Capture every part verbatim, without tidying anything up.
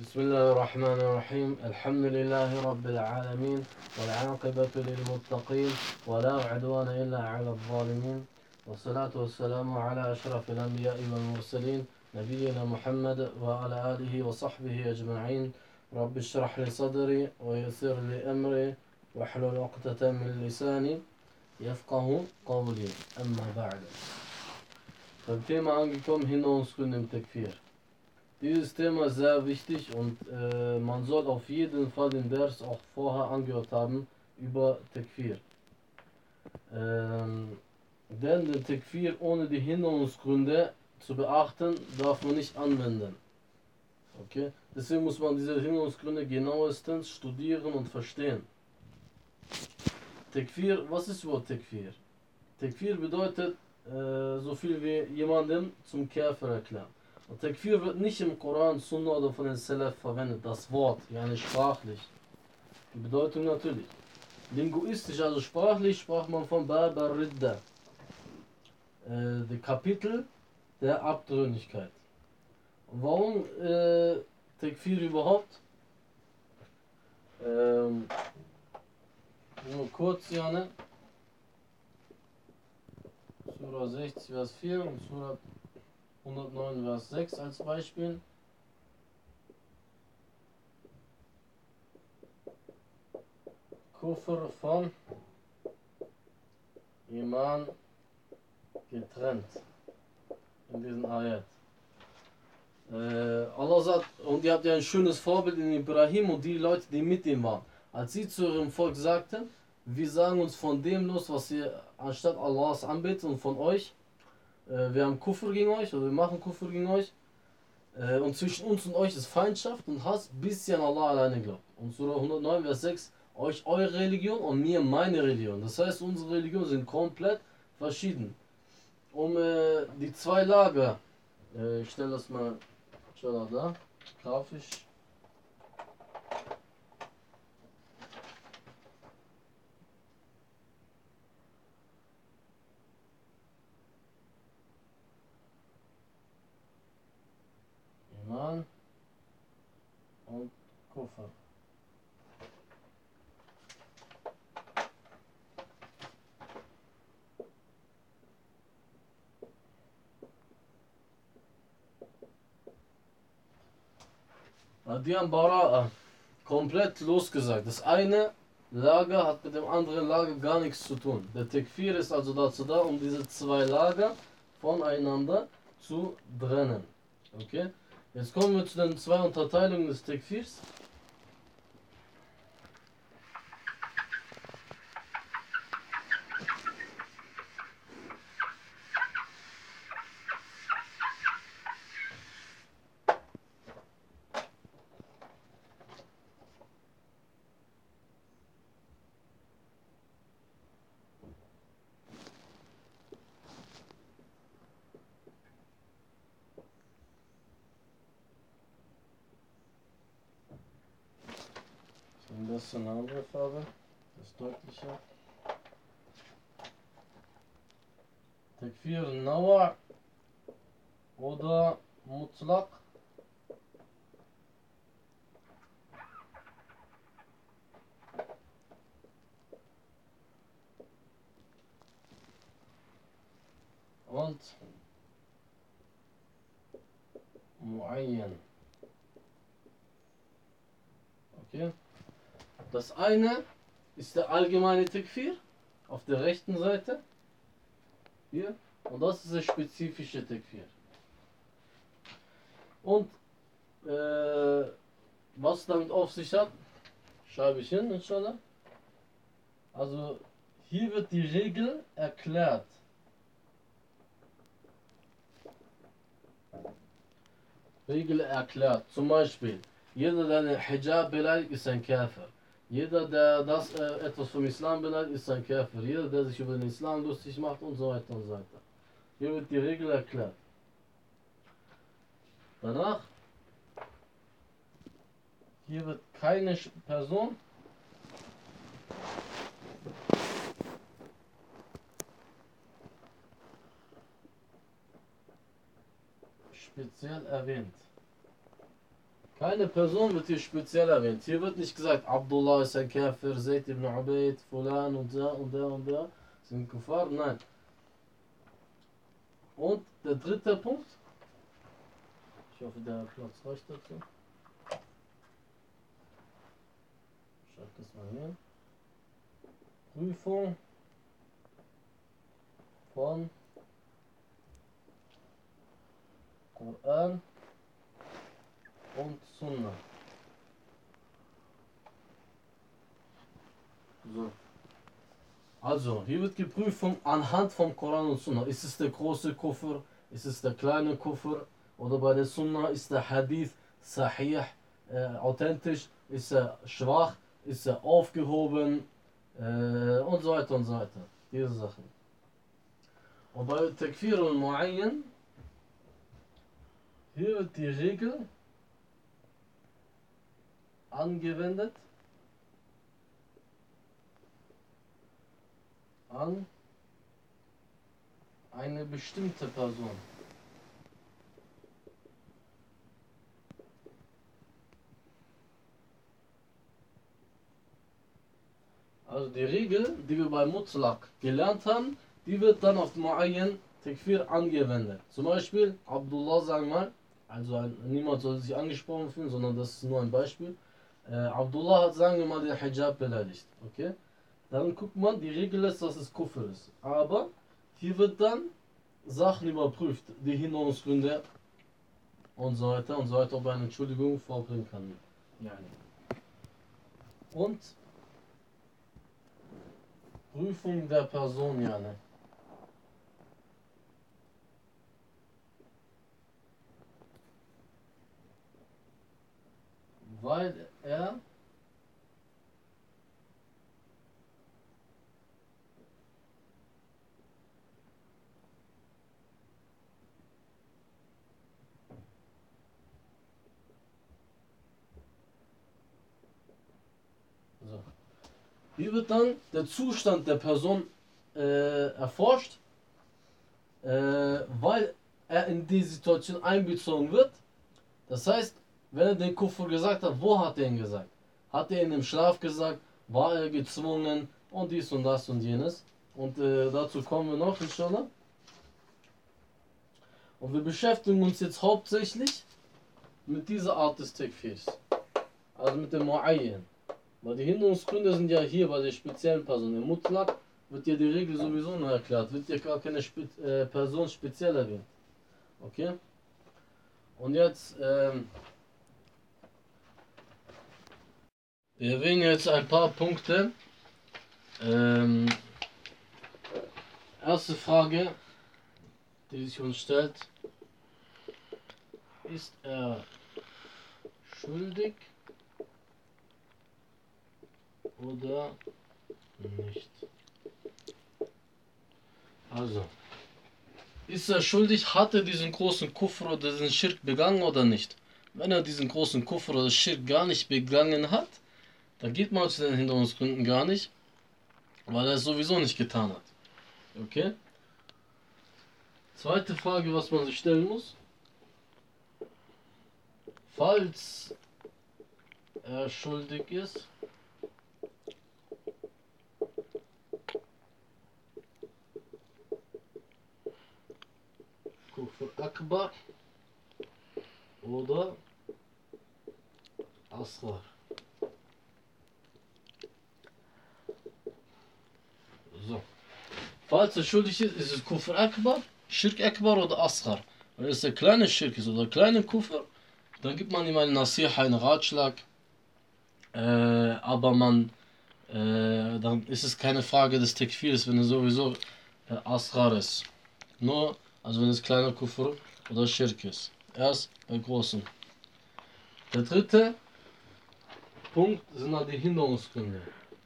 بسم الله الرحمن الرحيم الحمد لله رب العالمين والعاقبة للمتقين ولا عدوان إلا على الظالمين والصلاة والسلام على أشرف الأنبياء والمرسلين نبينا محمد وعلى آله وصحبه أجمعين رب اشرح لي صدري ويسر لي أمري واحلل عقدة من لساني يفقه قولي أما بعد. Beim Thema angekommen, Hinderungsgründe im Tekfir. Dieses Thema ist sehr wichtig und äh, man soll auf jeden Fall den Vers auch vorher angehört haben über Tekfir. Ähm, denn den Tekfir ohne die Hinderungsgründe zu beachten, darf man nicht anwenden. Okay? Deswegen muss man diese Hinderungsgründe genauestens studieren und verstehen. Tekfir, was ist überhaupt Tekfir? Tekfir bedeutet äh, so viel wie jemanden zum Käfer erklären. Und Tekfir wird nicht im Koran, Sunna oder von den Salaf verwendet, das Wort, yani sprachlich. Die Bedeutung natürlich. Linguistisch, also sprachlich, sprach man von Bab al-Ridda, äh, die Kapitel der Abtrünnigkeit. Und warum äh, Tekfir überhaupt? Ähm, nur kurz, Jane. Surah sechzig, Vers vier und Surah hundertneun, Vers sechs als Beispiel. Kufr von Iman getrennt in diesem Ayat. Äh, Allah sagt, und ihr habt ja ein schönes Vorbild in Ibrahim und die Leute, die mit ihm waren. Als sie zu ihrem Volk sagten, wir sagen uns von dem los, was ihr anstatt Allahs anbetet und von euch, äh, wir haben Kufr gegen euch oder wir machen Kufr gegen euch, äh, und zwischen uns und euch ist Feindschaft und Hass, bis ihr an Allah alleine glaubt. Und Surah hundertneun, Vers sechs, euch eure Religion und mir meine Religion. Das heißt, unsere Religionen sind komplett verschieden. Um äh, die zwei Lager, äh, ich stelle das mal da, grafisch. Iman und Kufr. Die haben Bara'a komplett losgesagt. Das eine Lager hat mit dem anderen Lager gar nichts zu tun. Der Tekfir ist also dazu da, um diese zwei Lager voneinander zu trennen. Okay? Jetzt kommen wir zu den zwei Unterteilungen des Tekfirs. Das ist eine andere Farbe, das ist deutlicher. Tekfir Nawa oder Mutlaq. Und Muayyan. Okay. Das eine ist der allgemeine Tekfir auf der rechten Seite. Hier. Und das ist der spezifische Tekfir. Und äh, was damit auf sich hat, schreibe ich hin, inshallah. Also hier wird die Regel erklärt. Regel erklärt. Zum Beispiel, jeder, der den Hijab beleidigt, ist ein Käfer. Jeder, der das äh, etwas vom Islam beleidigt, ist ein Käfer. Jeder, der sich über den Islam lustig macht und so weiter und so weiter. Hier wird die Regel erklärt. Danach, hier wird keine Person speziell erwähnt. Keine Person wird hier speziell erwähnt. Hier wird nicht gesagt, Abdullah ist ein Käfer, Zayd ibn Ubayd, Fulan und der und der und der sind Kuffar. Nein. Und der dritte Punkt. Ich hoffe, der Platz reicht dazu. Schreib das mal hier. Prüfung von Koran und Sunna. So. Also, hier wird geprüft vom, anhand vom Koran und Sunna. Ist es der große Kufr? Ist es der kleine Kufr? Oder bei der Sunna ist der Hadith sahih, äh, authentisch? Ist er schwach? Ist er aufgehoben? Äh, und so weiter und so weiter. Diese Sachen. Und bei Takfir und Mu'ayyan, hier wird die Regel angewendet an eine bestimmte Person. Also die Regel, die wir bei Mutlaq gelernt haben, die wird dann auf Mu'ayyan Takfir angewendet. Zum Beispiel, Abdullah, sagen wir mal, also ein, niemand soll sich angesprochen fühlen, sondern das ist nur ein Beispiel. Äh, Abdullah hat, sagen wir mal, den Hijab beleidigt. Okay? Dann guckt man, die Regel ist, dass es Kufr ist. Aber hier wird dann Sachen überprüft, die Hinderungsgründe und so weiter und so weiter, ob er eine Entschuldigung vorbringen kann. Ja. Und Prüfung der Person, ja, ne? Weil er so. Hier wird dann der Zustand der Person äh, erforscht, äh, weil er in die Situation einbezogen wird. Das heißt, wenn er den Kufr gesagt hat, wo hat er ihn gesagt? Hat er ihn im Schlaf gesagt? War er gezwungen? Und dies und das und jenes. Und äh, dazu kommen wir noch, inshallah. Und wir beschäftigen uns jetzt hauptsächlich mit dieser Art des Takfirs. Also mit dem Mu'ayyan. Weil die Hinderungsgründe sind ja hier bei der speziellen Person. Im Mutlaq wird ja die Regel sowieso noch erklärt. Wird ja gar keine Spe äh, Person speziell erwähnt. Okay? Und jetzt, ähm, wir erwähnen jetzt ein paar Punkte. Ähm, erste Frage, die sich uns stellt, ist er schuldig oder nicht? Also, ist er schuldig? Hat er diesen großen Kufr oder diesen Schirk begangen oder nicht? Wenn er diesen großen Kufr oder Schirk gar nicht begangen hat, dann geht man zu den Hinderungsgründen gar nicht, weil er es sowieso nicht getan hat. Okay? Zweite Frage, was man sich stellen muss. Falls er schuldig ist, Kufr Akbar oder Asghar. So. Falls er schuldig ist, ist es Kufr Akbar, Schirk Akbar oder Asghar. Wenn es der kleine Schirk ist oder der kleine Kufr, dann gibt man ihm einen Nasiha, einen Ratschlag. Äh, aber man, äh, dann ist es keine Frage des Takfirs, wenn er sowieso äh, Asghar ist. Nur, also wenn es kleiner Kufr oder Schirk ist. Erst bei großen. Der dritte Punkt sind dann die Hinderungsgründe.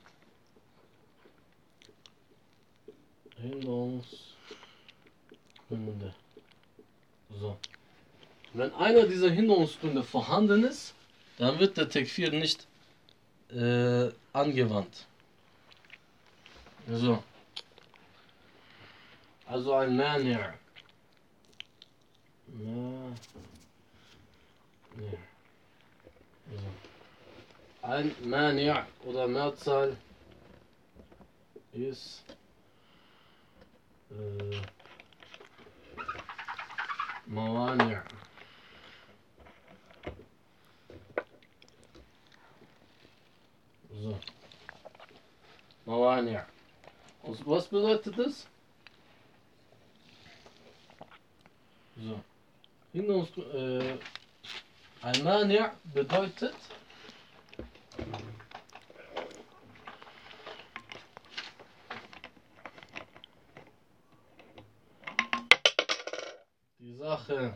Hinderungsgründe. So. Wenn einer dieser Hinderungsgründe vorhanden ist, dann wird der Takfir nicht äh, angewandt. So. Also ein Mani'. Ja. ein Mani' oder Mehrzahl ist äh, Mawani'. So. Mawani'. Und was bedeutet das? So. Hinderungs äh, ein Mani' bedeutet die Sache,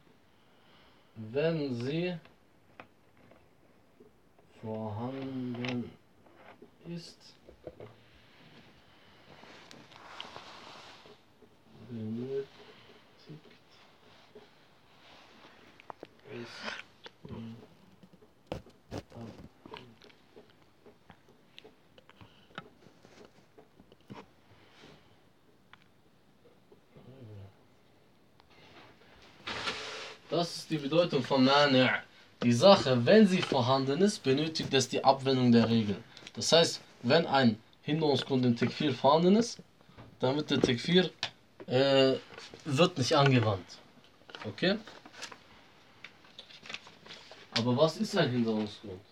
wenn sie vorhanden ist, benötigt es die Das ist die Bedeutung von Mani'. Die Sache, wenn sie vorhanden ist, benötigt es die Abwendung der Regel. Das heißt, wenn ein Hinderungsgrund im Tekfir vorhanden ist, dann wird der Tekfir äh, wird nicht angewandt. Okay? Aber was ist ein Hinderungsgrund?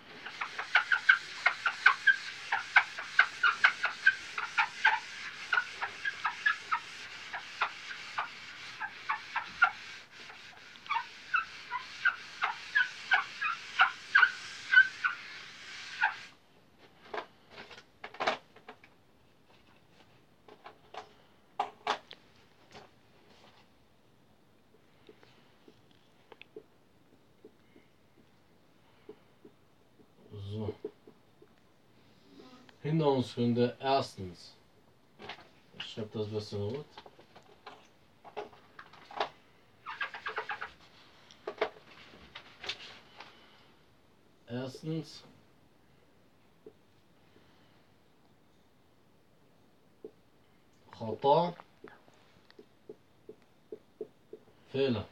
So. Hinderungsgründe. Erstens. Ich schreibe das besser rot. Erstens. Khata. Fehler.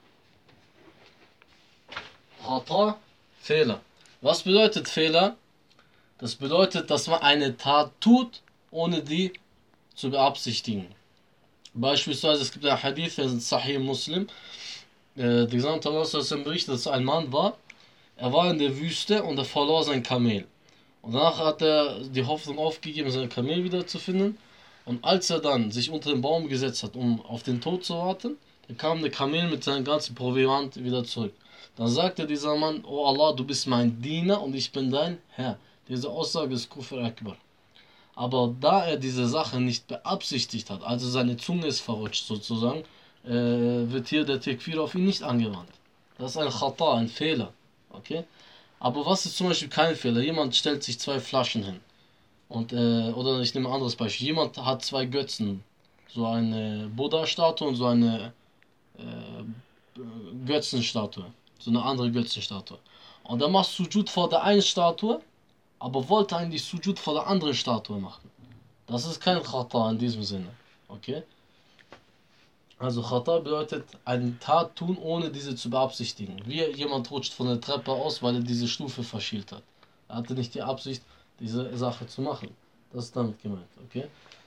Khata. Fehler. Was bedeutet Fehler? Das bedeutet, dass man eine Tat tut, ohne die zu beabsichtigen. Beispielsweise, es gibt ein Hadith, der ist Sahih Muslim. Der Gesandte Allah berichtet, dass ein Mann war, er war in der Wüste und er verlor sein Kamel. Und danach hat er die Hoffnung aufgegeben, sein Kamel wiederzufinden. Und als er dann sich unter den Baum gesetzt hat, um auf den Tod zu warten, dann kam der Kamel mit seinem ganzen Proviant wieder zurück. Dann sagte dieser Mann: Oh Allah, du bist mein Diener und ich bin dein Herr. Diese Aussage ist Kufr Akbar. Aber da er diese Sache nicht beabsichtigt hat, also seine Zunge ist verrutscht sozusagen, äh, wird hier der Tekfir auf ihn nicht angewandt. Das ist ein Khata, ein Fehler. Okay? Aber was ist zum Beispiel kein Fehler? Jemand stellt sich zwei Flaschen hin. Und, äh, oder ich nehme ein anderes Beispiel. Jemand hat zwei Götzen. So eine Buddha-Statue und so eine äh, Götzenstatue. So eine andere Götzenstatue. Und er macht Sujud vor der einen Statue, aber wollte eigentlich Sujud vor der anderen Statue machen. Das ist kein Khata in diesem Sinne. Okay? Also Khata bedeutet eine Tat tun, ohne diese zu beabsichtigen. Wie jemand rutscht von der Treppe aus, weil er diese Stufe verschielt hat. Er hatte nicht die Absicht, diese Sache zu machen. Das ist damit gemeint. Okay?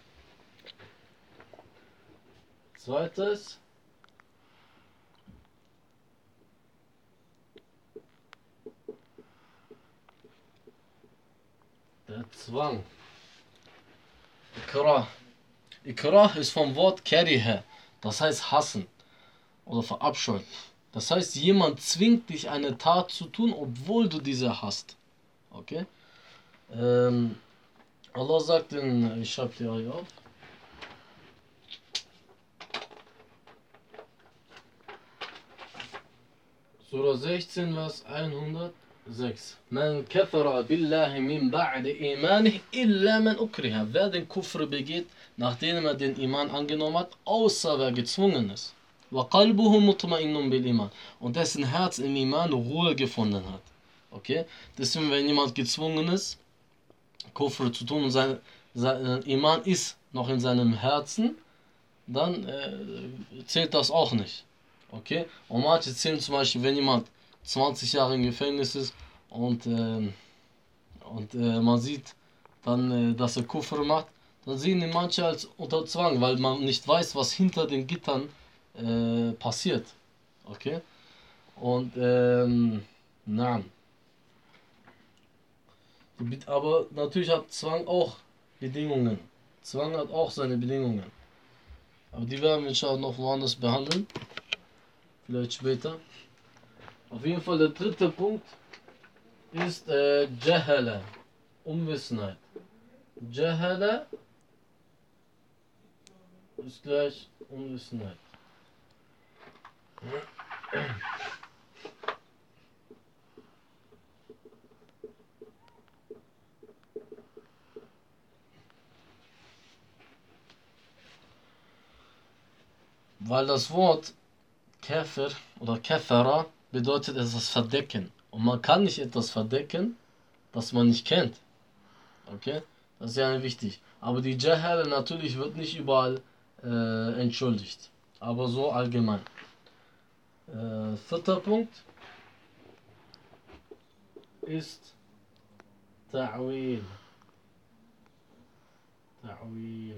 Zweites. Der Zwang. Ikrah. Ikrah ist vom Wort kariha, das heißt hassen oder verabscheuen. Das heißt, jemand zwingt dich eine Tat zu tun, obwohl du diese hast. Okay? Ähm, Allah sagt in, ich schreibe dir hier auf. Surah sechzehn, Vers hundertsechs. Man kafara billahi min ba'de imanih illa man ukriha. Wer den Kufr begeht, nachdem er den Iman angenommen hat, außer wer gezwungen ist. Wa qalbuhu mutma'innun bil iman. Und dessen Herz im Iman Ruhe gefunden hat. Okay? Deswegen, wenn jemand gezwungen ist, Kufr zu tun und sein, sein Iman ist noch in seinem Herzen, dann äh, zählt das auch nicht. Okay? Und manche zählen zum Beispiel, wenn jemand zwanzig Jahre im Gefängnis ist und äh, und äh, man sieht dann, äh, dass er Kufr macht, dann sehen ihn manche als unter Zwang, weil man nicht weiß, was hinter den Gittern äh, passiert. Okay? Und, ähm, na. Aber natürlich hat Zwang auch Bedingungen. Zwang hat auch seine Bedingungen. Aber die werden wir inshallah noch woanders behandeln. Vielleicht später. Auf jeden Fall der dritte Punkt ist äh, Jahala, Unwissenheit. Jahala ist gleich Unwissenheit. Weil das Wort Kafir oder Kafara bedeutet etwas verdecken. Und man kann nicht etwas verdecken, das man nicht kennt. Okay? Das ist ja wichtig. Aber die Jahala natürlich wird nicht überall äh, entschuldigt. Aber so allgemein. Äh, vierter Punkt ist Ta'wil. Ta'wil.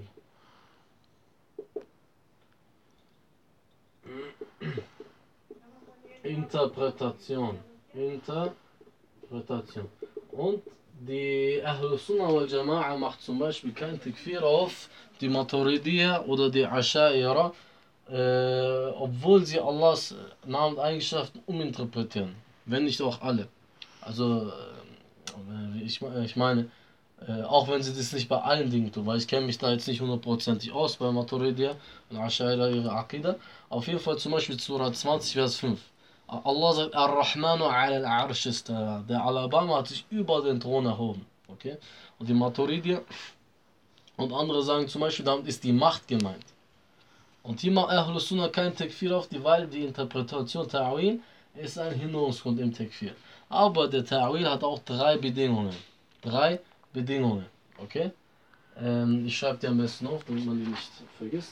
Interpretation. Interpretation. Und die Ahl Sunnah wal Jama'a macht zum Beispiel kein Takfir auf die Maturidiyya oder die Asha'ira, äh, obwohl sie Allahs Namen und Eigenschaften uminterpretieren. Wenn nicht auch alle. Also, äh, ich, ich meine, äh, auch wenn sie das nicht bei allen Dingen tun, weil ich kenne mich da jetzt nicht hundertprozentig aus bei Maturidiyya und Asha'ira, ihre Aqidah. Auf jeden Fall zum Beispiel Surah zwanzig, Vers fünf. Allah sagt, Ar-Rahmanu ala al-Arsh istawa. Der Alabama hat sich über den Thron erhoben. Okay? Und die Maturidiyya und andere sagen zum Beispiel, damit ist die Macht gemeint. Und hier macht Ahlus Sunnah kein Takfir auf die, weil die Interpretation Ta'wil ist ein Hinderungsgrund im Takfir. Aber der Ta'wil hat auch drei Bedingungen. Drei Bedingungen. Okay? Ähm, ich schreibe die am besten auf, damit man die nicht vergisst.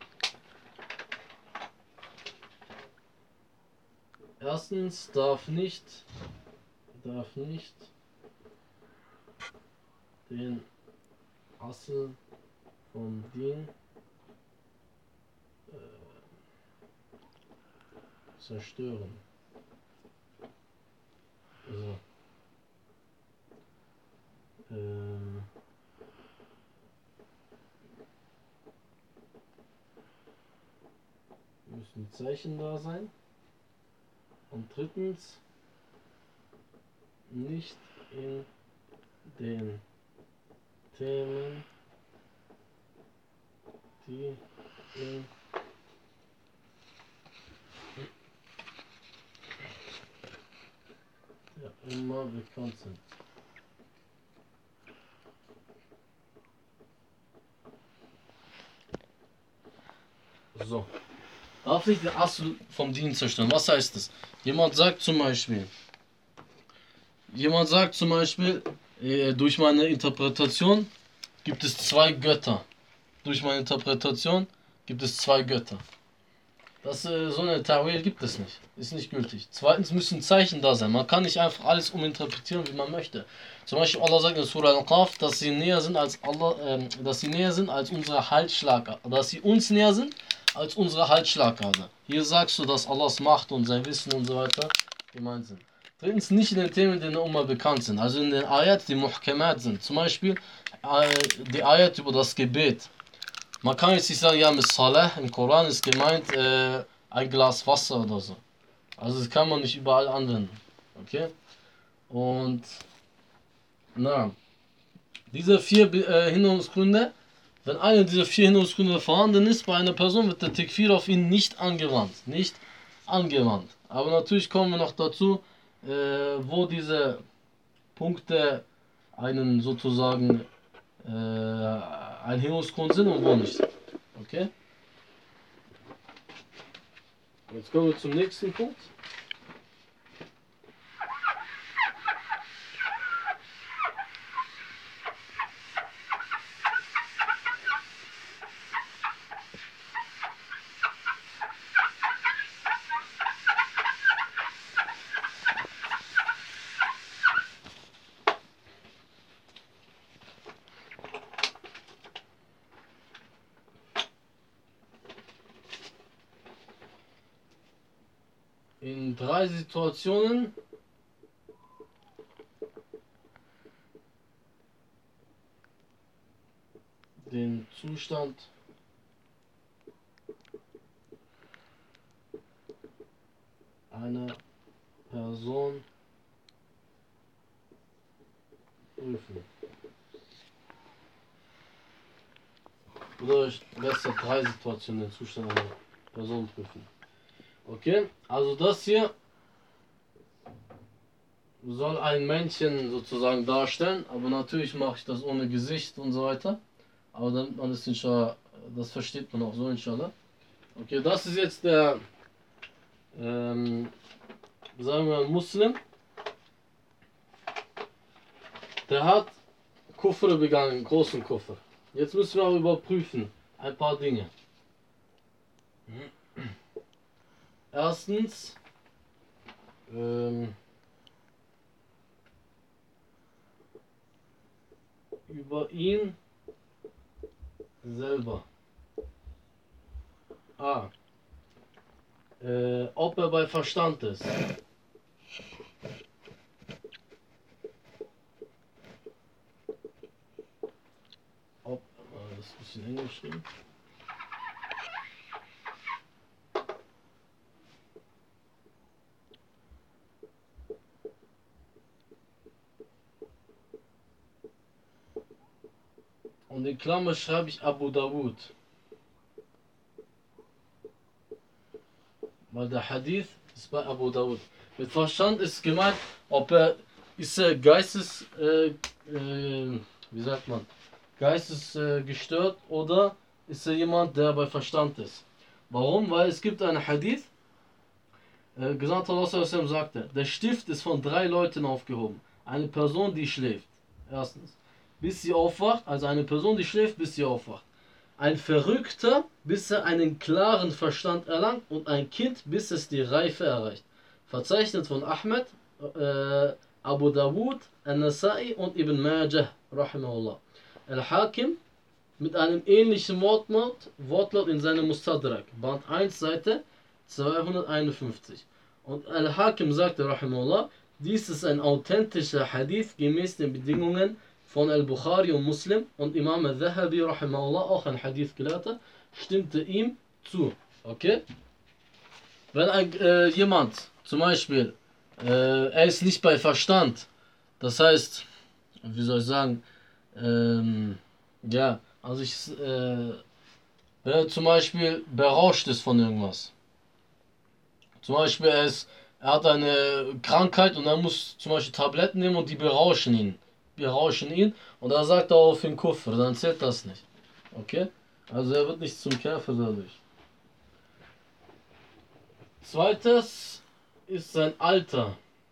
Erstens darf nicht, darf nicht den Asl vom Din äh, zerstören. Also, ähm, müssen Zeichen da sein. Und drittens, nicht in den Themen, die in der Umma bekannt sind. So. Darf nicht den Asl vom Dien zerstören. Was heißt das? Jemand sagt zum Beispiel, jemand sagt zum Beispiel, äh, durch meine Interpretation gibt es zwei Götter. Durch meine Interpretation gibt es zwei Götter. Das, äh, so eine Ta'wil gibt es nicht. Ist nicht gültig. Zweitens müssen Zeichen da sein. Man kann nicht einfach alles uminterpretieren, wie man möchte. Zum Beispiel Allah sagt in Surah Al-Qaf, dass sie näher sind als Allah, äh, dass sie näher sind als unsere Halsschlagader. Dass sie uns näher sind als unsere Halsschlagader. Hier sagst du, dass Allahs Macht und sein Wissen und so weiter gemeint sind. Drittens nicht in den Themen, die in der Umma bekannt sind. Also in den Ayat, die Muhkamat sind. Zum Beispiel äh, die Ayat über das Gebet. Man kann jetzt nicht sagen, ja, mit Salah im Koran ist gemeint äh, ein Glas Wasser oder so. Also das kann man nicht überall anwenden. Okay? Und na, diese vier äh, Hinderungsgründe, wenn eine dieser vier Hinderungsgründe vorhanden ist bei einer Person, wird der Takfir auf ihn nicht angewandt. Nicht angewandt. Aber natürlich kommen wir noch dazu, äh, wo diese Punkte einen sozusagen äh, ein Hinderungsgrund sind und wo nicht. Okay? Jetzt kommen wir zum nächsten Punkt. in drei Situationen den Zustand einer Person prüfen. Oder ich lässt drei Situationen den Zustand einer Person prüfen. Okay, also das hier soll ein Männchen sozusagen darstellen, aber natürlich mache ich das ohne Gesicht und so weiter. Aber damit man das inshallah, das versteht man auch so inshallah. Okay, das ist jetzt der, ähm, sagen wir Muslim. Der hat Kufr begangen, großen Kufr. Jetzt müssen wir aber überprüfen ein paar Dinge. Erstens, ähm, über ihn selber. A. Äh, ob er bei Verstand ist. Ob, äh, das ist ein bisschen eng geschrieben. Und in Klammer schreibe ich Abu Dawud. Weil der Hadith ist bei Abu Dawud. Mit Verstand ist gemeint, ob er ist er Geistes, äh, äh, wie sagt man, geistesgestört äh, gestört oder ist er jemand, der bei Verstand ist. Warum? Weil es gibt einen Hadith, äh, Gesandter Allah sagte, der Stift ist von drei Leuten aufgehoben. Eine Person, die schläft. Erstens. Bis sie aufwacht, also eine Person, die schläft, bis sie aufwacht. Ein Verrückter, bis er einen klaren Verstand erlangt und ein Kind, bis es die Reife erreicht. Verzeichnet von Ahmed, äh, Abu Dawud, An-Nasai und Ibn Majah, rahimahullah. Al-Hakim mit einem ähnlichen Wortlaut, Wortlaut in seinem Mustadrak, Band eins, Seite zweihunderteinundfünfzig. Und Al-Hakim sagte, rahimahullah, dies ist ein authentischer Hadith gemäß den Bedingungen von Al-Bukhari und Muslim, und Imam Al-Dhahabi, rahimahullah, auch ein Hadith-Gelehrter, stimmte ihm zu. Okay? Wenn ein, äh, jemand, zum Beispiel, äh, er ist nicht bei Verstand, das heißt, wie soll ich sagen, ähm, ja, also ich, äh, wenn er zum Beispiel berauscht ist von irgendwas, zum Beispiel er, ist, er hat eine Krankheit und er muss zum Beispiel Tabletten nehmen und die berauschen ihn. berauschen ihn und er sagt darauf in Kufr, dann zählt das nicht. Okay? Also er wird nicht zum Käfer dadurch. Zweites ist sein Alter.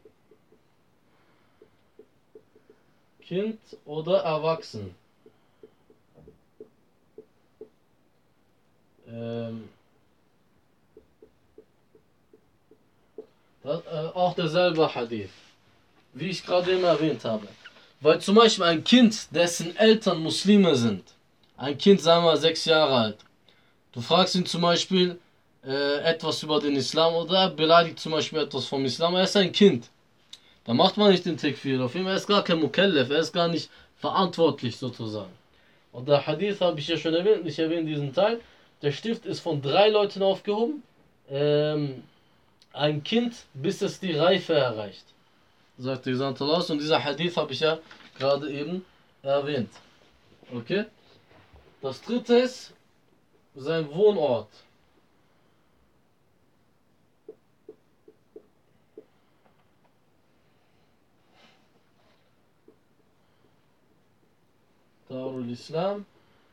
Kind oder erwachsen. Ähm, das, äh, auch derselbe Hadith, wie ich gerade eben erwähnt habe. Weil zum Beispiel ein Kind, dessen Eltern Muslime sind, ein Kind, sagen wir sechs Jahre alt, du fragst ihn zum Beispiel äh, etwas über den Islam oder er beleidigt zum Beispiel etwas vom Islam, er ist ein Kind. Da macht man nicht den Tekfir auf ihm, er ist gar kein Mukallaf, er ist gar nicht verantwortlich sozusagen. Und der Hadith habe ich ja schon erwähnt, ich erwähne diesen Teil, der Stift ist von drei Leuten aufgehoben, ähm, ein Kind, bis es die Reife erreicht. Sagt der Gesandte Allah, und dieser Hadith habe ich ja gerade eben erwähnt. Okay? Das dritte ist sein Wohnort. Darul Islam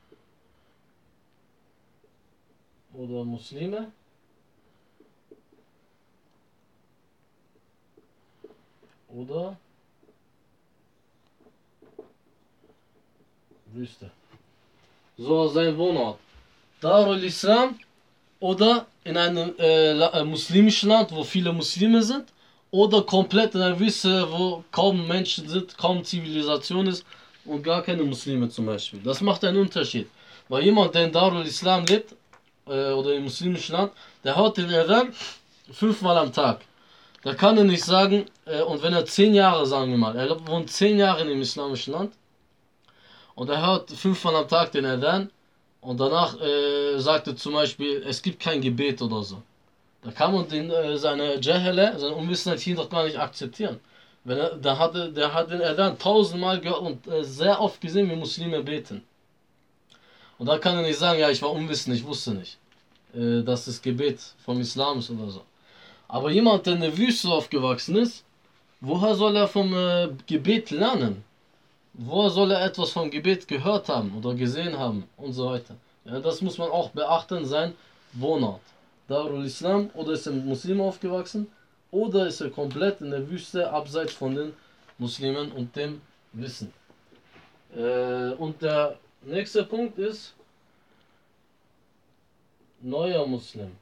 oder Muslime oder Wüste. So sein Wohnort. Darul Islam oder in einem äh, muslimischen Land, wo viele Muslime sind, oder komplett in einer Wüste, wo kaum Menschen sind, kaum Zivilisation ist und gar keine Muslime zum Beispiel. Das macht einen Unterschied. Weil jemand, der in Darul Islam lebt, äh, oder im muslimischen Land, der hört den Adhan fünfmal am Tag. Da kann er nicht sagen, äh, und wenn er zehn Jahre, sagen wir mal, er wohnt zehn Jahre in dem islamischen Land und er hört fünfmal am Tag den Adhan und danach äh, sagt er zum Beispiel, es gibt kein Gebet oder so. Da kann man den, äh, seine Jahele, seine Unwissenheit hier doch gar nicht akzeptieren. Wenn er, der, hat, der hat den Adhan tausendmal gehört und äh, sehr oft gesehen, wie Muslime beten. Und da kann er nicht sagen, ja, ich war unwissend, ich wusste nicht, äh, dass das Gebet vom Islam ist oder so. Aber jemand, der in der Wüste aufgewachsen ist, woher soll er vom äh, Gebet lernen? Woher soll er etwas vom Gebet gehört haben oder gesehen haben und so weiter? Ja, das muss man auch beachten, sein Wohnort. Darul Islam, oder ist er mit Muslimen aufgewachsen, oder ist er komplett in der Wüste, abseits von den Muslimen und dem Wissen. Äh, und der nächste Punkt ist neuer Muslim.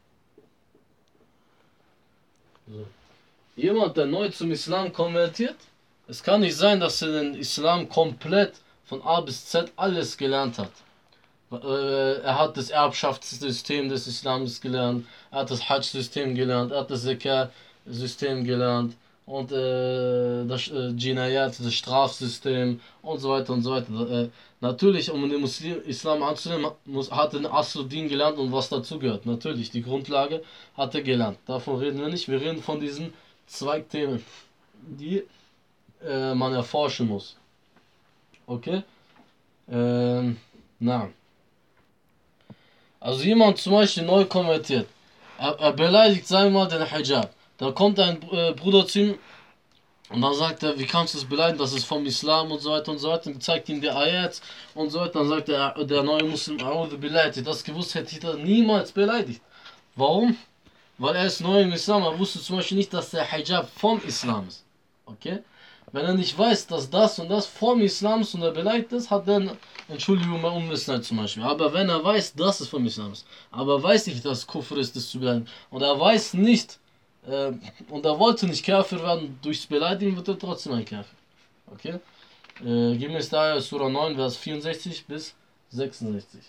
So. Jemand, der neu zum Islam konvertiert, es kann nicht sein, dass er den Islam komplett von A bis Z alles gelernt hat. Er hat das Erbschaftssystem des Islams gelernt, er hat das Hajj-System gelernt, er hat das Zakat-System gelernt und äh, das äh, Jinayat, das Strafsystem und so weiter und so weiter. Äh, natürlich, um den Muslim, Islam anzunehmen, muss, hat er den Asluddin gelernt und was dazu gehört. Natürlich, die Grundlage hat er gelernt. Davon reden wir nicht. Wir reden von diesen Zweigthemen, die äh, man erforschen muss. Okay? Ähm, na. Also jemand zum Beispiel neu konvertiert, er, er beleidigt, sagen wir mal, den Hijab. Da kommt ein äh, Bruder zu ihm und dann sagt er, wie kannst du es beleidigen, das ist vom Islam und so weiter und so weiter. Und zeigt ihm die Ayats und so weiter. Dann sagt er, der neue Muslim, beleidigt. Das gewusst hätte ich das niemals beleidigt. Warum? Weil er ist neu im Islam, er wusste zum Beispiel nicht, dass der Hijab vom Islam ist. Okay? Wenn er nicht weiß, dass das und das vom Islam ist und er beleidigt ist, hat er, Entschuldigung, bei Unwissenheit zum Beispiel. Aber wenn er weiß, dass es vom Islam ist, aber er weiß nicht, dass Kufr ist, das zu beleidigen, und er weiß nicht, äh, und er wollte nicht Kafir werden, durchs Beleidigen wird er trotzdem ein Kafir. Okay? Äh, gemäß daher Surah neun, Vers vierundsechzig bis sechsundsechzig.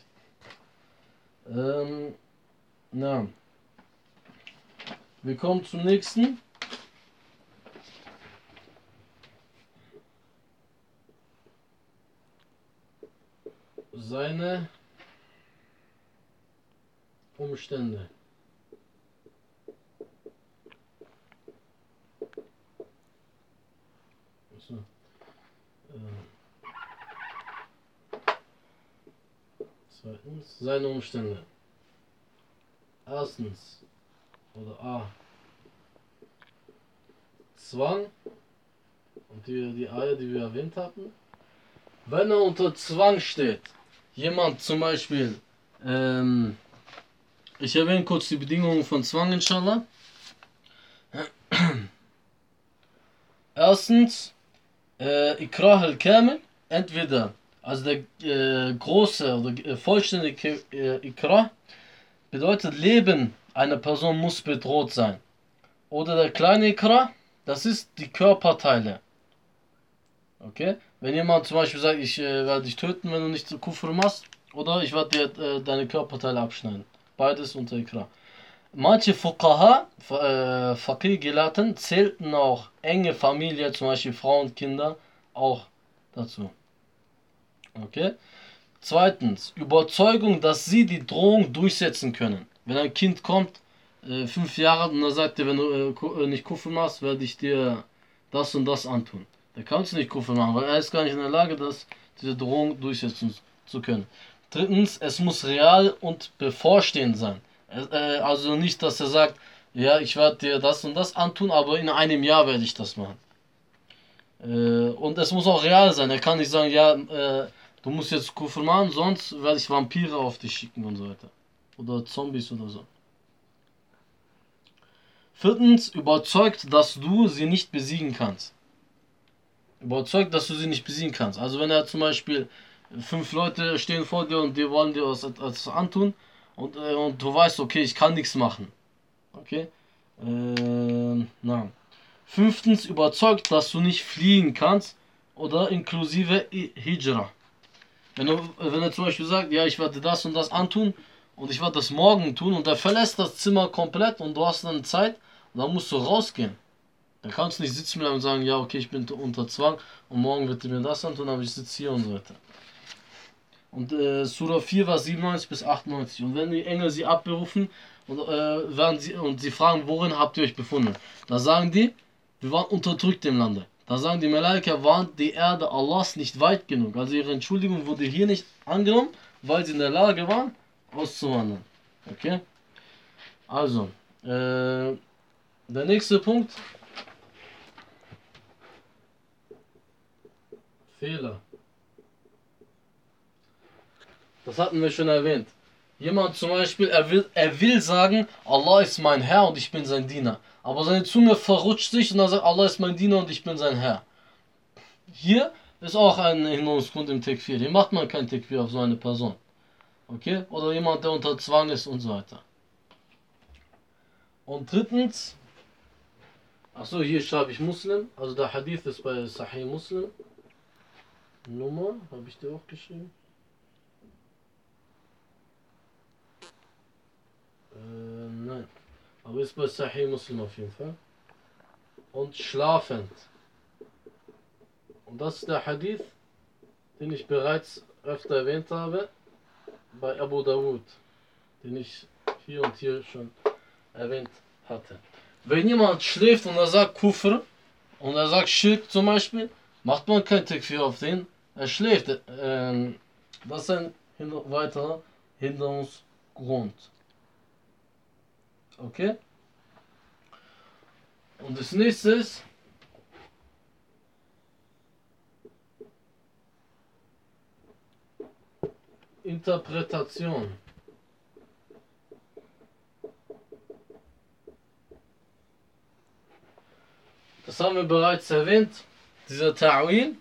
Ähm, na. Wir kommen zum nächsten. Seine Umstände. So. Äh. Zweitens, seine Umstände. Erstens, oder A, Zwang, und die, die Eier, die wir erwähnt hatten. Wenn er unter Zwang steht, jemand zum Beispiel, ähm, ich erwähne kurz die Bedingungen von Zwang, inshallah. Erstens, äh, Ikrah al-Kamil, entweder, also der äh, große oder äh, vollständige äh, Ikrah bedeutet, Leben einer Person muss bedroht sein. Oder der kleine Ikrah, das ist die Körperteile. Okay? Wenn jemand zum Beispiel sagt, ich äh, werde dich töten, wenn du nicht so Kufr machst, oder ich werde dir äh, deine Körperteile abschneiden. Beides unter Ikrah. Manche Fuqaha, äh, Faqih-Gelehrten, zählten auch enge Familie, zum Beispiel Frauen, Kinder, auch dazu. Okay? Zweitens, Überzeugung, dass sie die Drohung durchsetzen können. Wenn ein Kind kommt, äh, fünf Jahre alt, und dann sagt er, wenn du äh, nicht Kufr machst, werde ich dir das und das antun. Da kannst du nicht Kufr machen, weil er ist gar nicht in der Lage, das, diese Drohung durchsetzen zu können. Drittens, es muss real und bevorstehend sein. Äh, also nicht, dass er sagt, ja, ich werde dir das und das antun, aber in einem Jahr werde ich das machen. Äh, und es muss auch real sein. Er kann nicht sagen, ja, äh, du musst jetzt Kufr machen, sonst werde ich Vampire auf dich schicken und so weiter. Oder Zombies oder so. Viertens, überzeugt, dass du sie nicht besiegen kannst. Überzeugt, dass du sie nicht besiegen kannst. Also wenn er zum Beispiel fünf Leute stehen vor dir und die wollen dir was, etwas antun und, äh, und du weißt, okay, ich kann nichts machen. Okay? Äh, na. Fünftens, überzeugt, dass du nicht fliehen kannst oder inklusive Hijra. Wenn, du, wenn er zum Beispiel sagt, ja, ich werde das und das antun und ich werde das morgen tun und er verlässt das Zimmer komplett und du hast dann Zeit, dann musst du rausgehen. Dann kannst du nicht sitzen bleiben und sagen, ja, okay, ich bin unter Zwang und morgen wird mir das antun, aber ich sitze hier und so weiter. Und äh, Surah vier war siebenundneunzig bis achtundneunzig. Und wenn die Engel sie abberufen und, äh, werden sie, und sie fragen, worin habt ihr euch befunden? Da sagen die, wir waren unterdrückt im Lande. Da sagen die Malaika, waren die Erde Allahs nicht weit genug. Also ihre Entschuldigung wurde hier nicht angenommen, weil sie in der Lage waren, auszuwandern. Okay? Also, äh, der nächste Punkt. Fehler. Das hatten wir schon erwähnt. Jemand zum Beispiel, er will, er will sagen, Allah ist mein Herr und ich bin sein Diener. Aber seine Zunge verrutscht sich und er sagt, Allah ist mein Diener und ich bin sein Herr. Hier ist auch ein Hinderungsgrund im Tekfir. Hier macht man kein Tekfir auf so eine Person. Okay? Oder jemand, der unter Zwang ist und so weiter. Und drittens, achso, hier schreibe ich Muslim. Also der Hadith ist bei Sahih Muslim. Nummer, habe ich dir auch geschrieben? Äh, nein. Aber ist bei Sahih Muslim auf jeden Fall. Und schlafend. Und das ist der Hadith, den ich bereits öfter erwähnt habe, bei Abu Dawud, den ich hier und hier schon erwähnt hatte. Wenn jemand schläft und er sagt Kufr und er sagt Schirk zum Beispiel, macht man kein Tekfir auf den. Er schläft. Ähm, das ist ein hinder weiterer Hinderungsgrund. Okay? Und das nächste ist Interpretation. Das haben wir bereits erwähnt. Dieser Ta'wil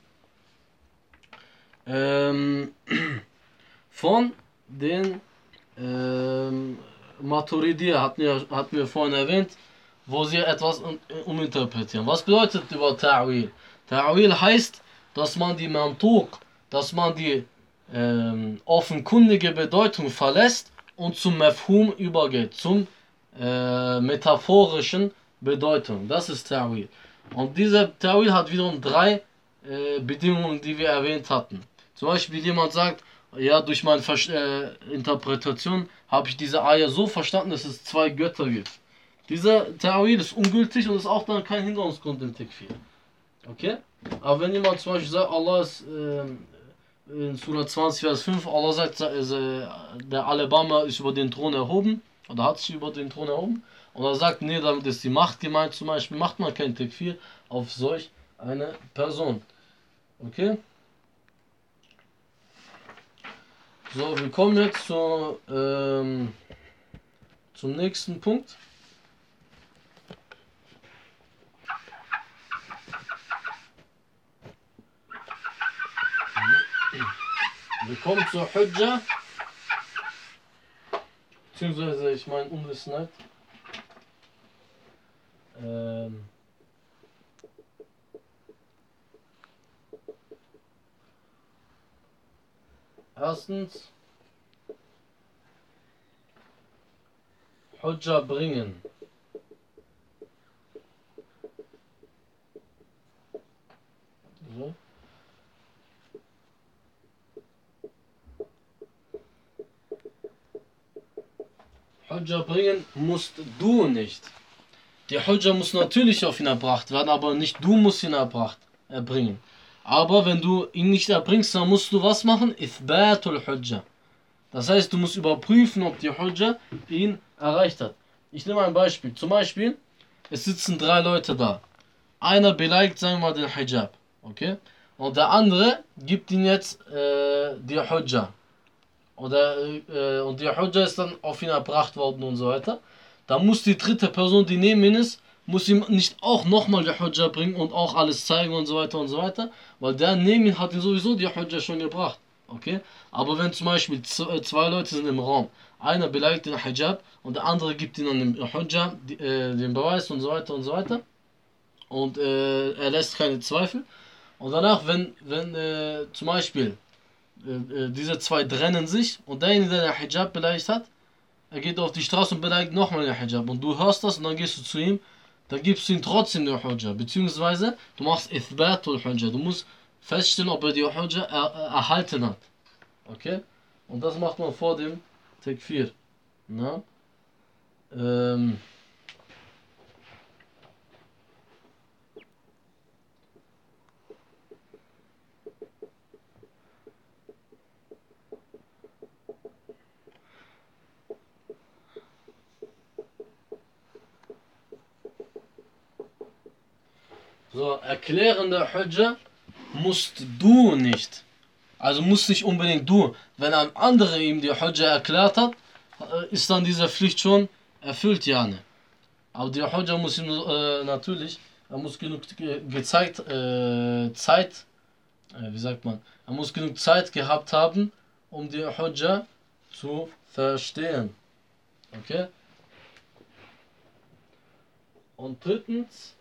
ähm, von den ähm, Maturidiyya hatten wir, hatten wir vorhin erwähnt, wo sie etwas um, uminterpretieren. Was bedeutet über Ta'wil? Ta'wil heißt, dass man die Mantuq, dass man die ähm, offenkundige Bedeutung verlässt und zum Mafhum übergeht, zum äh, metaphorischen Bedeutung. Das ist Ta'wil. Und dieser Ta'wil hat wiederum drei äh, Bedingungen, die wir erwähnt hatten. Zum Beispiel jemand sagt, ja, durch meine Ver äh, Interpretation habe ich diese Ayah so verstanden, dass es zwei Götter gibt. Dieser Ta'wil ist ungültig und ist auch dann kein Hinderungsgrund im Tekfir. Okay? Aber wenn jemand zum Beispiel sagt, Allah ist äh, in Surah zwanzig, Vers fünf, Allah sagt, äh, der Alabama ist über den Thron erhoben, oder hat sich über den Thron erhoben, und er sagt, nee, damit ist die Macht gemeint zum Beispiel, macht man kein Tekfir auf solch eine Person. Okay? So, wir kommen jetzt zu, ähm, zum nächsten Punkt. Wir kommen zur Hujja, beziehungsweise ich meine Unwissenheit. Ähm, erstens, Hujja bringen. So. Hujja bringen musst du nicht. Die Hujja muss natürlich auf ihn erbracht werden, aber nicht du musst ihn erbracht, erbringen. Aber wenn du ihn nicht erbringst, dann musst du was machen? Ithbatul Hujja. Das heißt, du musst überprüfen, ob die Hujja ihn erreicht hat. Ich nehme ein Beispiel. Zum Beispiel, es sitzen drei Leute da. Einer beleidigt, sagen wir mal, den Hijab. Okay? Und der andere gibt ihm jetzt äh, die Hujja. Oder, äh, und die Hujja ist dann auf ihn erbracht worden und so weiter. Da muss die dritte Person, die neben ihm ist, muss ihm nicht auch nochmal die Hujja bringen und auch alles zeigen und so weiter und so weiter. Weil der neben ihm hat ihm sowieso die Hujja schon gebracht. Okay? Aber wenn zum Beispiel zwei Leute sind im Raum, einer beleidigt den Hijab und der andere gibt ihm dann den Hujja, die, äh, den Beweis und so weiter und so weiter. Und äh, er lässt keine Zweifel. Und danach, wenn, wenn äh, zum Beispiel äh, diese zwei trennen sich und derjenige, der den Hijab beleidigt hat, er geht auf die Straße und beleidigt nochmal den Hijab. Und du hörst das und dann gehst du zu ihm da gibst du ihm trotzdem die Hujja. Beziehungsweise du machst Ithbatul Hujja. Du musst feststellen, ob er die Hujja er, er, erhalten hat. Okay? Und das macht man vor dem Takfir. Na? Ähm. So, erklärende Hujja musst du nicht. Also muss nicht unbedingt du. Wenn ein anderer ihm die Hujja erklärt hat, ist dann diese Pflicht schon erfüllt, ja ne. Aber die Hujja muss ihm äh, natürlich, er muss genug ge gezeigt, äh, Zeit, äh, wie sagt man, er muss genug Zeit gehabt haben, um die Hujja zu verstehen. Okay? Und drittens,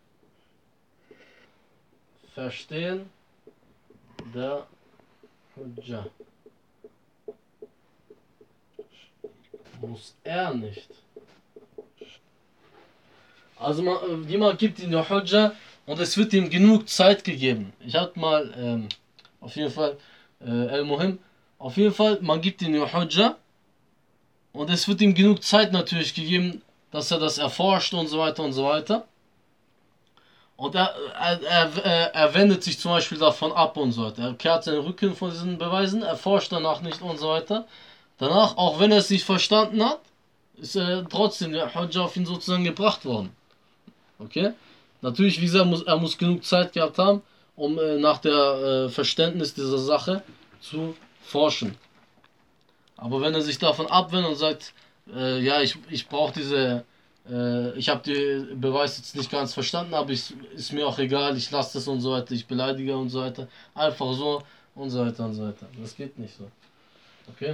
Verstehen der Hujja. Muss er nicht. Also man, jemand gibt ihm die Hujja und es wird ihm genug Zeit gegeben. Ich hatte mal, ähm, auf jeden Fall, äh, El-Muhim, auf jeden Fall, man gibt ihm die Hujja und es wird ihm genug Zeit natürlich gegeben, dass er das erforscht und so weiter und so weiter. Und er, er, er, er wendet sich zum Beispiel davon ab und so weiter. Er kehrt seinen Rücken von diesen Beweisen, er forscht danach nicht und so weiter. Danach, auch wenn er es nicht verstanden hat, ist er trotzdem der Hujja auf ihn sozusagen gebracht worden. Okay? Natürlich, wie gesagt, muss, er muss genug Zeit gehabt haben, um äh, nach der äh, Verständnis dieser Sache zu forschen. Aber wenn er sich davon abwendet und sagt, äh, ja, ich, ich brauche diese... ich habe den Beweis jetzt nicht ganz verstanden, aber ich, ist mir auch egal, ich lasse das und so weiter, ich beleidige und so weiter. Einfach so und so weiter und so weiter. Das geht nicht so. Okay?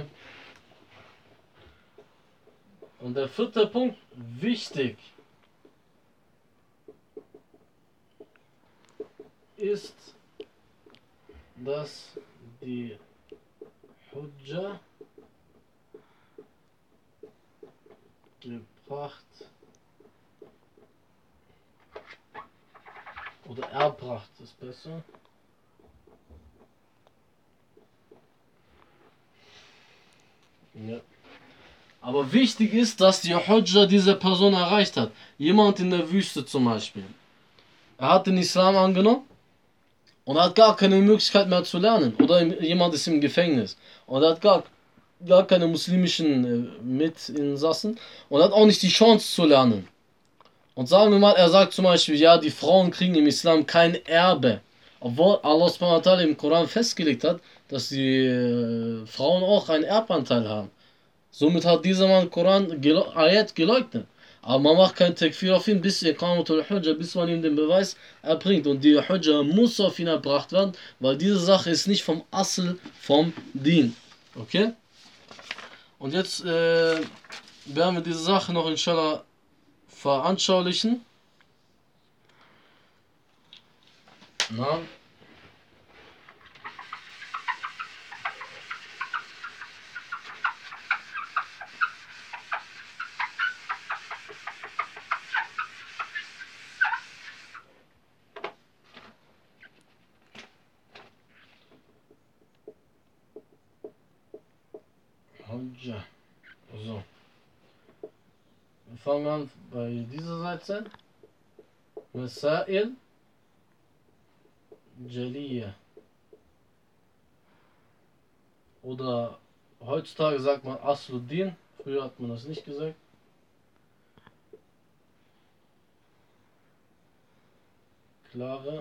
Und der vierte Punkt, wichtig, ist, dass die Hujja gebracht oder erbracht ist besser. Ja. Aber wichtig ist, dass die Hujja diese Person erreicht hat. Jemand in der Wüste zum Beispiel. Er hat den Islam angenommen und hat gar keine Möglichkeit mehr zu lernen. Oder jemand ist im Gefängnis und hat gar, gar keine muslimischen Mitinsassen und hat auch nicht die Chance zu lernen. Und sagen wir mal, er sagt zum Beispiel, ja, die Frauen kriegen im Islam kein Erbe. Obwohl Allah subhanahu wa ta'ala im Koran festgelegt hat, dass die äh, Frauen auch einen Erbanteil haben. Somit hat dieser Mann Koran gele Ayat geleugnet. Aber man macht kein Takfir auf ihn, bis Iqamatul Hujja, bis man ihm den Beweis erbringt. Und die Hujja muss auf ihn erbracht werden, weil diese Sache ist nicht vom Asl, vom Dien. Okay? Und jetzt äh, werden wir diese Sache noch inshallah veranschaulichen. Na? Hujja. So. Wir fangen an bei dieser Seite. Masail Jaliyah. Oder heutzutage sagt man Asluddin. Früher hat man das nicht gesagt. Klare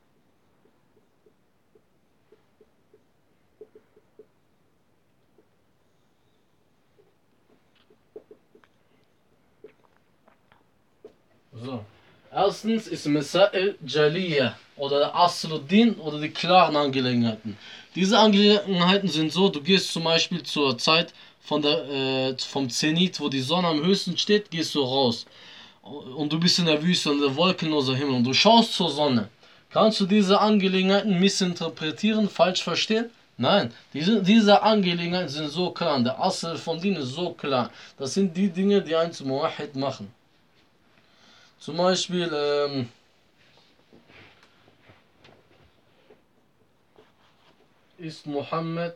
So. Erstens ist Masail Jaliyah oder Asluddin oder die klaren Angelegenheiten. Diese Angelegenheiten sind so, du gehst zum Beispiel zur Zeit von der, äh, vom Zenit, wo die Sonne am höchsten steht, gehst du raus. Und du bist in der Wüste und der wolkenlose Himmel und du schaust zur Sonne. Kannst du diese Angelegenheiten missinterpretieren, falsch verstehen? Nein, diese, diese Angelegenheiten sind so klar. Der Asl von denen ist so klar. Das sind die Dinge, die einen zum Muwahhid machen. Zum Beispiel, ähm, ist Mohammed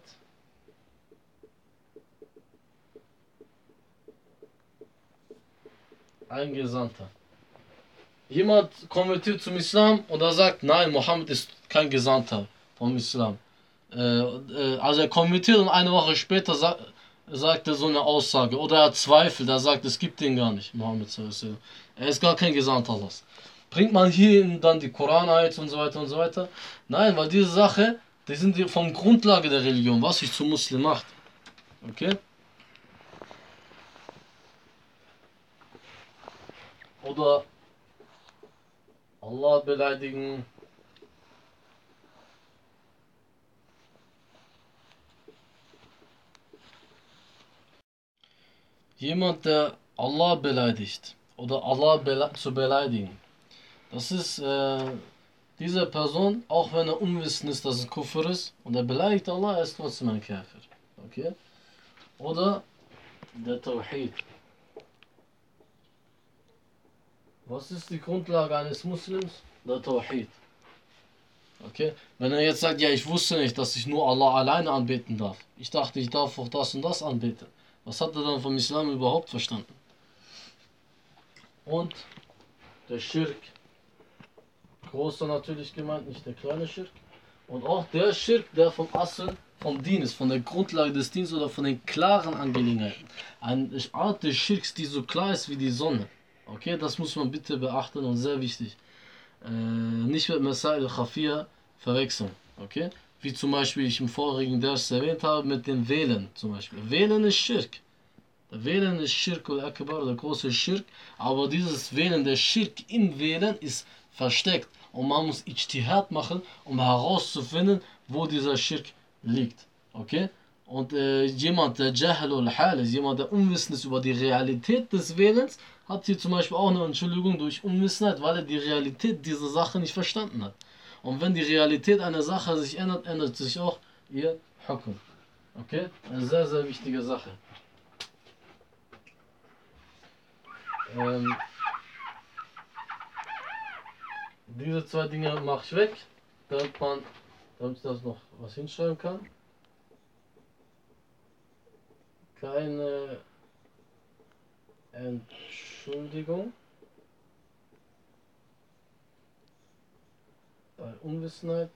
ein Gesandter. Jemand konvertiert zum Islam und er sagt, nein, Mohammed ist kein Gesandter vom Islam. Äh, äh, also er konvertiert und eine Woche später sa sagt er so eine Aussage. Oder er zweifelt, er sagt, es gibt den gar nicht, Mohammed. Er ist gar kein Gesandter Allahs. Bringt man hier dann die Koran-Ayat und so weiter und so weiter? Nein, weil diese Sache, die sind die von Grundlage der Religion, was sich zum Muslim macht. Okay? Oder Allah beleidigen. Jemand, der Allah beleidigt oder Allah bele zu beleidigen, das ist äh, diese Person, auch wenn er unwissend ist, dass es Kufr ist und er beleidigt Allah, er ist trotzdem ein Kafir. Okay? Oder der Tawhid. Was ist die Grundlage eines Muslims? Der Tawhid. Okay? Wenn er jetzt sagt, ja, ich wusste nicht, dass ich nur Allah alleine anbeten darf. Ich dachte, ich darf auch das und das anbeten. Was hat er dann vom Islam überhaupt verstanden? Und der Schirk. Großer natürlich gemeint, nicht der kleine Schirk. Und auch der Schirk, der vom Asl, vom Dien ist, von der Grundlage des Dienstes oder von den klaren Angelegenheiten. Eine Art des Schirks, die so klar ist wie die Sonne. Okay, das muss man bitte beachten und sehr wichtig. Äh, nicht mit Masail al-Khafiyya verwechseln. Okay? Wie zum Beispiel ich im vorigen Vers erwähnt habe mit dem Wählen zum Beispiel. Wählen ist Schirk. Der Wählen ist Schirk oder Akbar, der große Schirk. Aber dieses Wählen, der Schirk im Wählen ist versteckt. Und man muss Ijtihad machen, um herauszufinden, wo dieser Schirk liegt. Okay? Und äh, jemand, der Jahil al-Hal ist, jemand, der unwissend ist über die Realität des Wählens, hat hier zum Beispiel auch eine Entschuldigung durch Unwissenheit, weil er die Realität dieser Sache nicht verstanden hat. Und wenn die Realität einer Sache sich ändert, ändert sich auch ihr Hukum. Okay? Eine sehr, sehr wichtige Sache. Ähm, diese zwei Dinge mache ich weg, damit man, damit ich das noch was hinschreiben kann. Keine Entschuldigung bei Unwissenheit.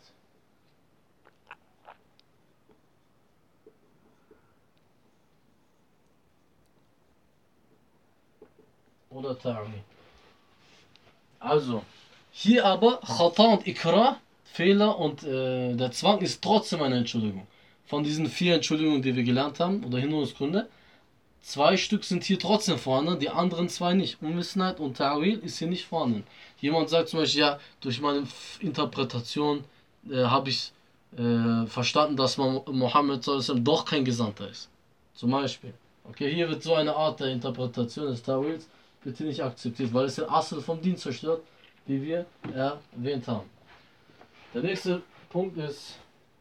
Oder Ta'mi. Also, hier aber Khata und Ikra, Fehler und äh, der Zwang ist trotzdem eine Entschuldigung. Von diesen vier Entschuldigungen, die wir gelernt haben, oder Hinderungsgründe, zwei Stück sind hier trotzdem vorhanden, die anderen zwei nicht. Unwissenheit und Ta'wil ist hier nicht vorhanden. Jemand sagt zum Beispiel, ja, durch meine Interpretation äh, habe ich äh, verstanden, dass man Mohammed doch kein Gesandter ist. Zum Beispiel. Okay, hier wird so eine Art der Interpretation des Ta'wils bitte nicht akzeptiert, weil es den Asl vom Dienst zerstört, wie wir erwähnt haben. Der nächste Punkt ist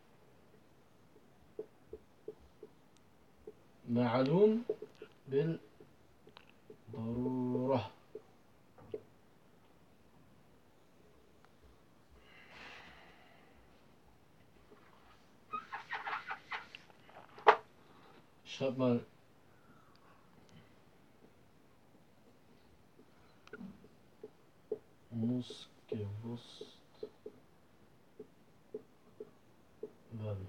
Ma'alum bil Darura. Schreib mal muss gewusst werden.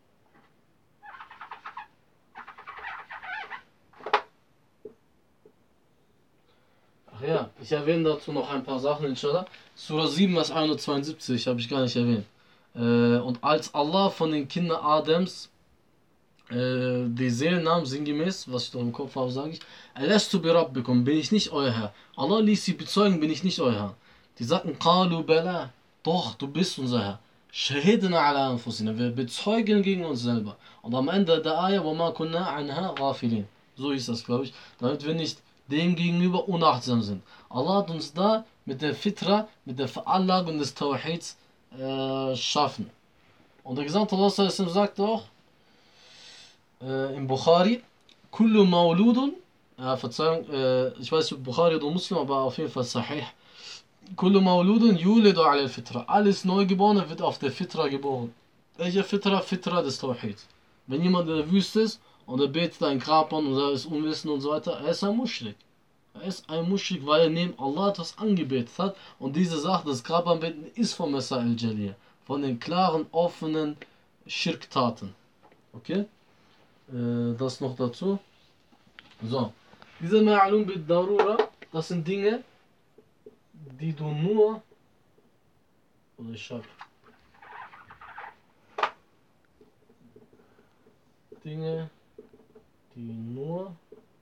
Ach ja, ich erwähne dazu noch ein paar Sachen, inshallah. Surah sieben, Vers hundertzweiundsiebzig habe ich gar nicht erwähnt. Äh, und als Allah von den Kindern Adams äh, die Seelen nahm, sinngemäß, was ich doch im Kopf habe, sage ich, Alastu bi Rabbikum, bin ich nicht euer Herr. Allah ließ sie bezeugen, bin ich nicht euer Herr. Die sagten, Qalu bala, doch, du bist unser Herr. Shahidna ala anfusina, wir bezeugen gegen uns selber. Und am Ende der Ayah, wa ma kunna anha ghafilin. So ist das, glaube ich, damit wir nicht dem gegenüber unachtsam sind. Allah hat uns da mit der Fitra, mit der Veranlagung des Tawhids äh, schaffen. Und der Gesandte Allah sagt auch äh, im Bukhari, Kullu Mauludun, ja, Verzeihung, äh, ich weiß nicht, Bukhari oder Muslim, aber auf jeden Fall Sahih. Kullu Mauludun yulidu ala al-Fitra. Alles Neugeborene wird auf der Fitra geboren. Welche Fitra? Fitra des Tawhid. Wenn jemand in der Wüste ist und er betet ein Grab an und er ist unwissend und so weiter, er ist ein Muschrik. Er ist ein Muschrik, weil er neben Allah etwas angebetet hat. Und diese Sache, das Grabanbeten, ist vom Messer al-Jaliyah. Von den klaren, offenen Schirktaten. Okay? Äh, das noch dazu. So. Diese Ma'alum bid Darura, das sind Dinge, die du nur, oder ich schreibe, Dinge, die nur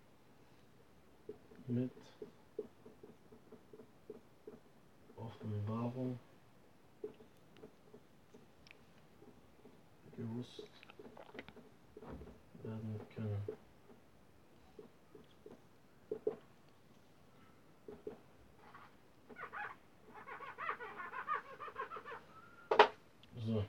mit Offenbarung gewusst werden können. So.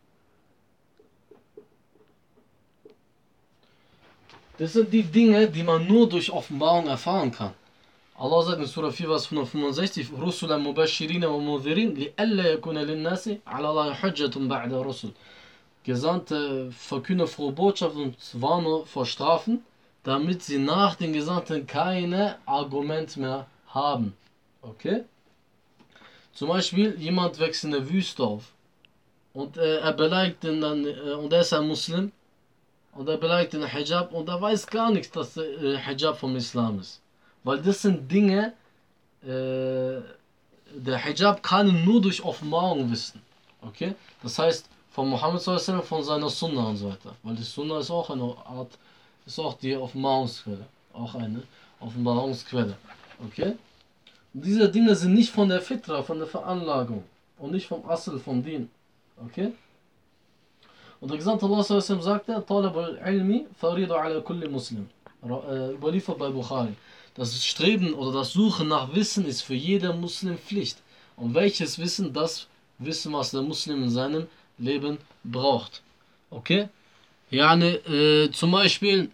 Das sind die Dinge, die man nur durch Offenbarung erfahren kann. Allah sagt in Surah vier, Vers hundertfünfundsechzig, Rusulan mubashirina wa mudhirin, li alla yakuna linnasi ala Allahi hujjatun ba'da Rusul. Gesandte verkünde frohe Botschaft und warne vor Strafen, damit sie nach den Gesandten keine Argumente mehr haben. Okay? Zum Beispiel, jemand wächst in der Wüste auf und äh, er beleidigt den dann, äh, und er ist ein Muslim und er beleidigt den Hijab und er weiß gar nichts, dass der äh, Hijab vom Islam ist. Weil das sind Dinge, äh, der Hijab kann nur durch Offenbarung wissen. Okay? Das heißt, von Muhammad sallallahu alaihi wasallam, von seiner Sunna und so weiter. Weil die Sunna ist auch eine Art, ist auch die Offenbarungsquelle. Auch eine Offenbarungsquelle. Okay? Und diese Dinge sind nicht von der Fitra, von der Veranlagung. Und nicht vom Asl, vom Din. Okay? Und der Gesandte Allah sallallahu alaihi wasallam sagte, Talab al-Ilmi faridu ala kulli Muslim. Überliefert bei Bukhari. Das Streben oder das Suchen nach Wissen ist für jeder Muslim Pflicht. Und welches Wissen? Das Wissen, was der Muslim in seinem Leben braucht. Okay? Yani, äh, zum Beispiel,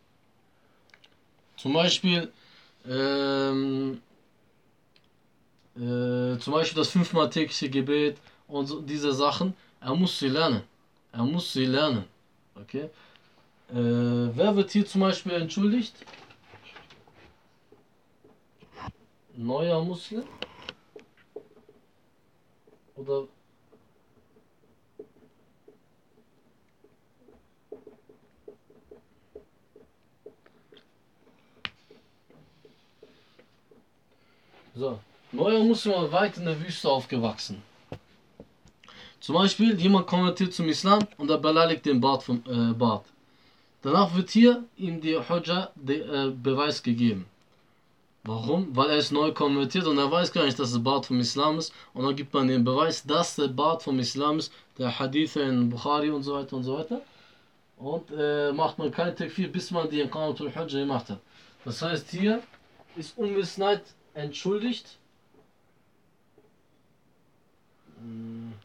zum Beispiel, ähm, äh, zum Beispiel das fünfmal tägliche Gebet und so, diese Sachen, er muss sie lernen. Er muss sie lernen. Okay? Äh, wer wird hier zum Beispiel entschuldigt? Neuer Muslim? Oder so, neuer Muslim war weit in der Wüste aufgewachsen. Zum Beispiel, jemand konvertiert zum Islam und er beleidigt den Bart vom äh, Bart. Danach wird hier ihm die Hujja, der äh, Beweis gegeben. Warum? Weil er ist neu konvertiert und er weiß gar nicht, dass der Bart vom Islam ist. Und dann gibt man den Beweis, dass der Bart vom Islam ist, der Hadith in Bukhari und so weiter und so weiter. Und äh, macht man kein Takfir, bis man die Iqamatul Hujja gemacht hat. Das heißt, hier ist Unwissenheit entschuldigt. Hm.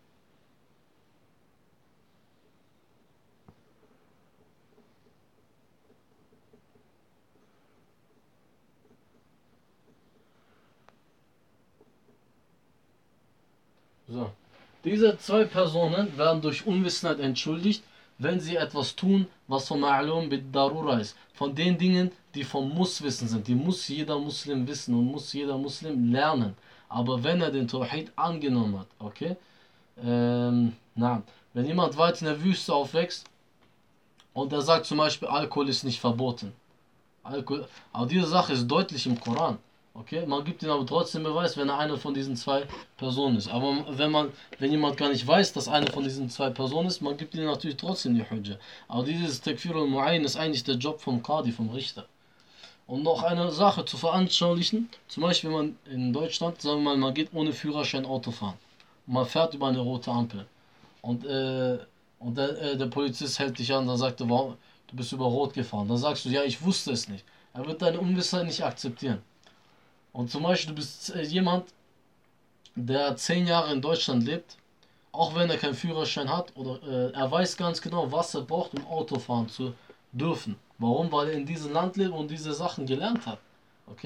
So. Diese zwei Personen werden durch Unwissenheit entschuldigt, wenn sie etwas tun, was von Ma'lum bid Darura ist. Von den Dingen, die vom Muss-Wissen sind. Die muss jeder Muslim wissen und muss jeder Muslim lernen. Aber wenn er den Tawhid angenommen hat, okay? Ähm, na, wenn jemand weit in der Wüste aufwächst und er sagt zum Beispiel, Alkohol ist nicht verboten. Alkohol, aber diese Sache ist deutlich im Koran. Okay, man gibt ihm aber trotzdem Beweis, wenn er eine von diesen zwei Personen ist. Aber wenn man, wenn jemand gar nicht weiß, dass eine von diesen zwei Personen ist, man gibt ihm natürlich trotzdem die Hujja. Aber dieses Takfir al-Mu'ayyin ist eigentlich der Job vom Qadi, vom Richter. Und noch eine Sache zu veranschaulichen, zum Beispiel, wenn man in Deutschland, sagen wir mal, man geht ohne Führerschein Auto fahren. Und man fährt über eine rote Ampel. Und, äh, und der, äh, der Polizist hält dich an, dann sagt er, wow, du bist über Rot gefahren. Dann sagst du, ja, ich wusste es nicht. Er wird deine Unwissheit nicht akzeptieren. Und zum Beispiel, du bist jemand, der zehn Jahre in Deutschland lebt, auch wenn er keinen Führerschein hat, oder äh, er weiß ganz genau, was er braucht, um Auto fahren zu dürfen. Warum? Weil er in diesem Land lebt und diese Sachen gelernt hat. Okay?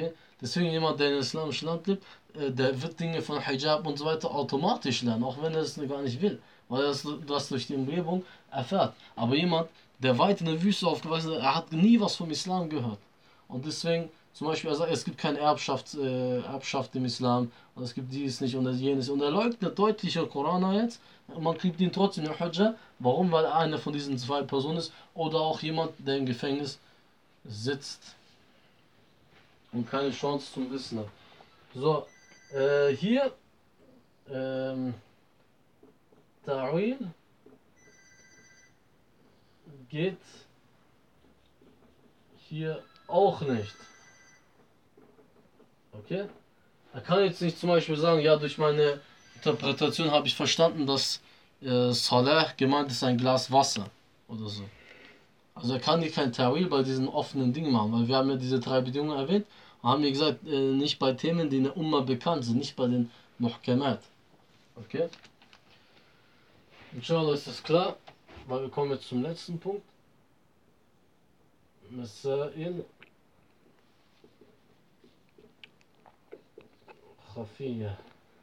Deswegen jemand, der in islamischen Land lebt, äh, der wird Dinge von Hijab und so weiter automatisch lernen, auch wenn er es gar nicht will, weil er das, das durch die Umgebung erfährt. Aber jemand, der weit in der Wüste aufgewachsen ist, er hat nie was vom Islam gehört. Und deswegen, zum Beispiel, er sagt, es gibt keine Erbschaft, äh, Erbschaft im Islam und es gibt dies nicht und das jenes. Und er leugnet deutlicher Koran jetzt und man kriegt ihn trotzdem in Hujja. Warum? Weil er einer von diesen zwei Personen ist oder auch jemand, der im Gefängnis sitzt und keine Chance zum Wissen hat. So, äh, hier ähm, Ta'wil geht hier auch nicht. Okay? Er kann jetzt nicht zum Beispiel sagen, ja, durch meine Interpretation habe ich verstanden, dass äh, Salah gemeint ist ein Glas Wasser oder so. Also er kann hier kein Ta'wil bei diesen offenen Dingen machen, weil wir haben ja diese drei Bedingungen erwähnt und haben gesagt, äh, nicht bei Themen, die in der Umma bekannt sind, nicht bei den Muhkamat. Okay? Inshallah ist das klar, weil wir kommen jetzt zum letzten Punkt. Masail Khafiyya.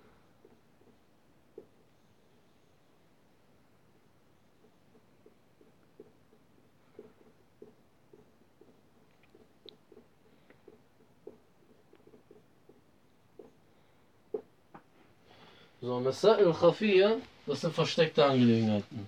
So, Masail Khafiyya, das sind versteckte Angelegenheiten.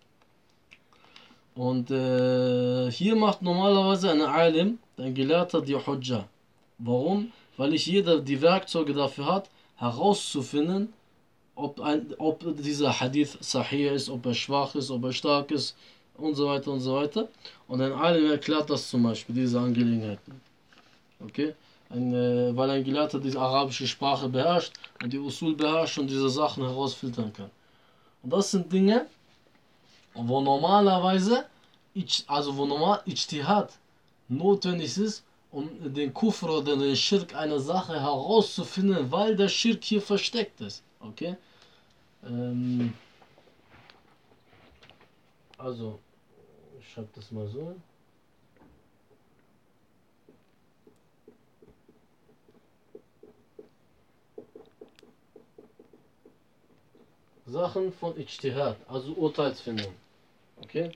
Und äh, hier macht normalerweise ein Alim, ein Gelehrter, die Hujja. Warum? Weil nicht jeder die Werkzeuge dafür hat, herauszufinden, ob, ein, ob dieser Hadith sahih ist, ob er schwach ist, ob er stark ist und so weiter und so weiter. Und ein Alim erklärt das zum Beispiel, diese Angelegenheiten. Okay? Ein, äh, weil ein Gelehrter die arabische Sprache beherrscht und die Usul beherrscht und diese Sachen herausfiltern kann. Und das sind Dinge, wo normalerweise, also wo normal Ijtihad notwendig ist, um den Kufr oder den Schirk einer Sache herauszufinden, weil der Schirk hier versteckt ist. Okay? Ähm, also, ich schreibe das mal so. Sachen von Ijtihad, also Urteilsfindung. Okay?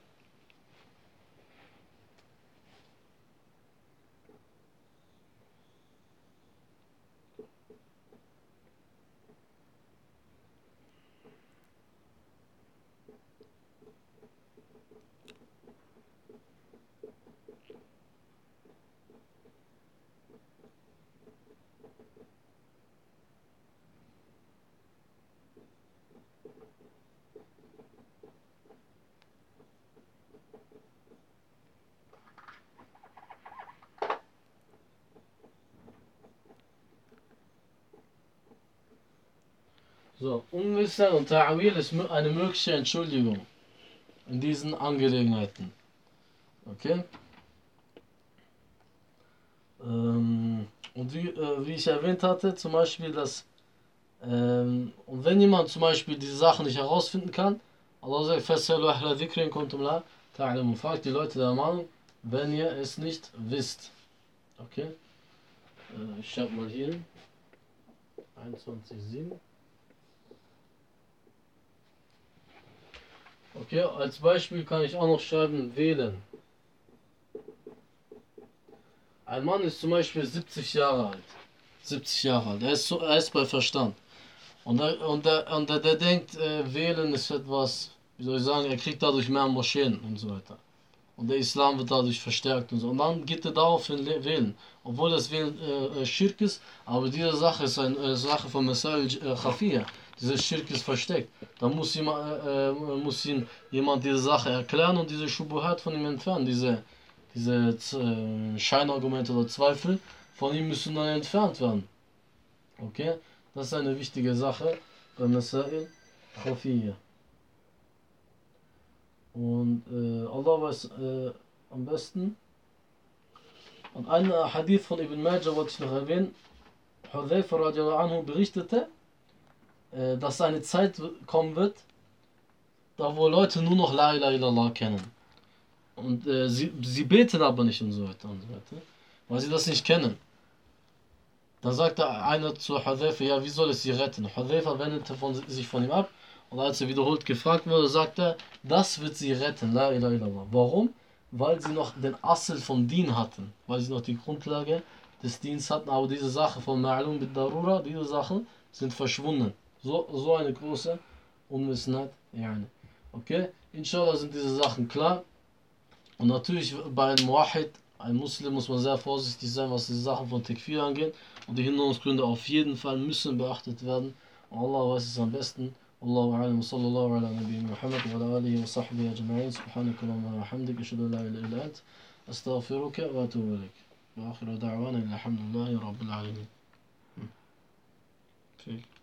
So, Unwissen und Ta'wil ist eine mögliche Entschuldigung in diesen Angelegenheiten. Okay? Ähm, und wie, äh, wie ich erwähnt hatte, zum Beispiel, dass ähm, und wenn jemand zum Beispiel diese Sachen nicht herausfinden kann, Allah sagt, Fassalu ahla dhikrin kuntum la ta'lamun. Fragt die Leute der Meinung, wenn ihr es nicht wisst. Okay? Äh, ich schreibe mal hier einundzwanzig Komma sieben. Okay, als Beispiel kann ich auch noch schreiben, wählen. Ein Mann ist zum Beispiel siebzig Jahre alt. siebzig Jahre alt, er ist, so, er ist bei Verstand. Und, er, und, er, und er, der denkt, äh, wählen ist etwas, wie soll ich sagen, er kriegt dadurch mehr Moscheen und so weiter. Und der Islam wird dadurch verstärkt und so. Und dann geht er daraufhin wählen. Obwohl das Wählen äh, Schirk ist, aber diese Sache ist eine äh, Sache von Masail äh, Khafiyya. Dieser Schirk ist versteckt. Da muss, jemand, äh, muss ihm jemand diese Sache erklären und diese Schubuhat von ihm entfernen. Diese, diese äh, Scheinargumente oder Zweifel von ihm müssen dann entfernt werden. Okay? Das ist eine wichtige Sache bei Masail Khafiyya. Und äh, Allah weiß äh, am besten. Und ein Hadith von Ibn Majah wollte ich noch erwähnen. Hudhayfa radiallahu anhu berichtete, äh, dass eine Zeit kommen wird, da wo Leute nur noch La ilaha illallah kennen. Und äh, sie, sie beten aber nicht und so weiter und so weiter, weil sie das nicht kennen. Da sagt der einer zu Hudhayfa, ja, wie soll es sie retten? Hudhayfa wendete von, sich von ihm ab und als er wiederholt gefragt wurde, sagt er, das wird sie retten, la ilaha illallah. Warum? Weil sie noch den Assel vom Dien hatten, weil sie noch die Grundlage des Diens hatten, aber diese Sache von Ma'lum bid Darura, diese Sachen sind verschwunden. So, so eine große Unwissenheit. Yani. Okay? Inshallah sind diese Sachen klar. Und natürlich bei einem Muahid, ein Muslim, muss man sehr vorsichtig sein, was die Sachen von Tekfir angeht. Und die Hinderungsgründe auf jeden Fall müssen beachtet werden. Und Allah weiß es am besten. Allahu a'lam, sallallahu ala nabi Muhammad wa ala alihi wa sahbihi ajma'in. Subhanaka Allahumma wa hamdik, ashhadu an la ilaha illa ant, astaghfiruka wa atubu ilaik. Wa akhiru da'wana alhamdulillahi rabbil alamin. Okay.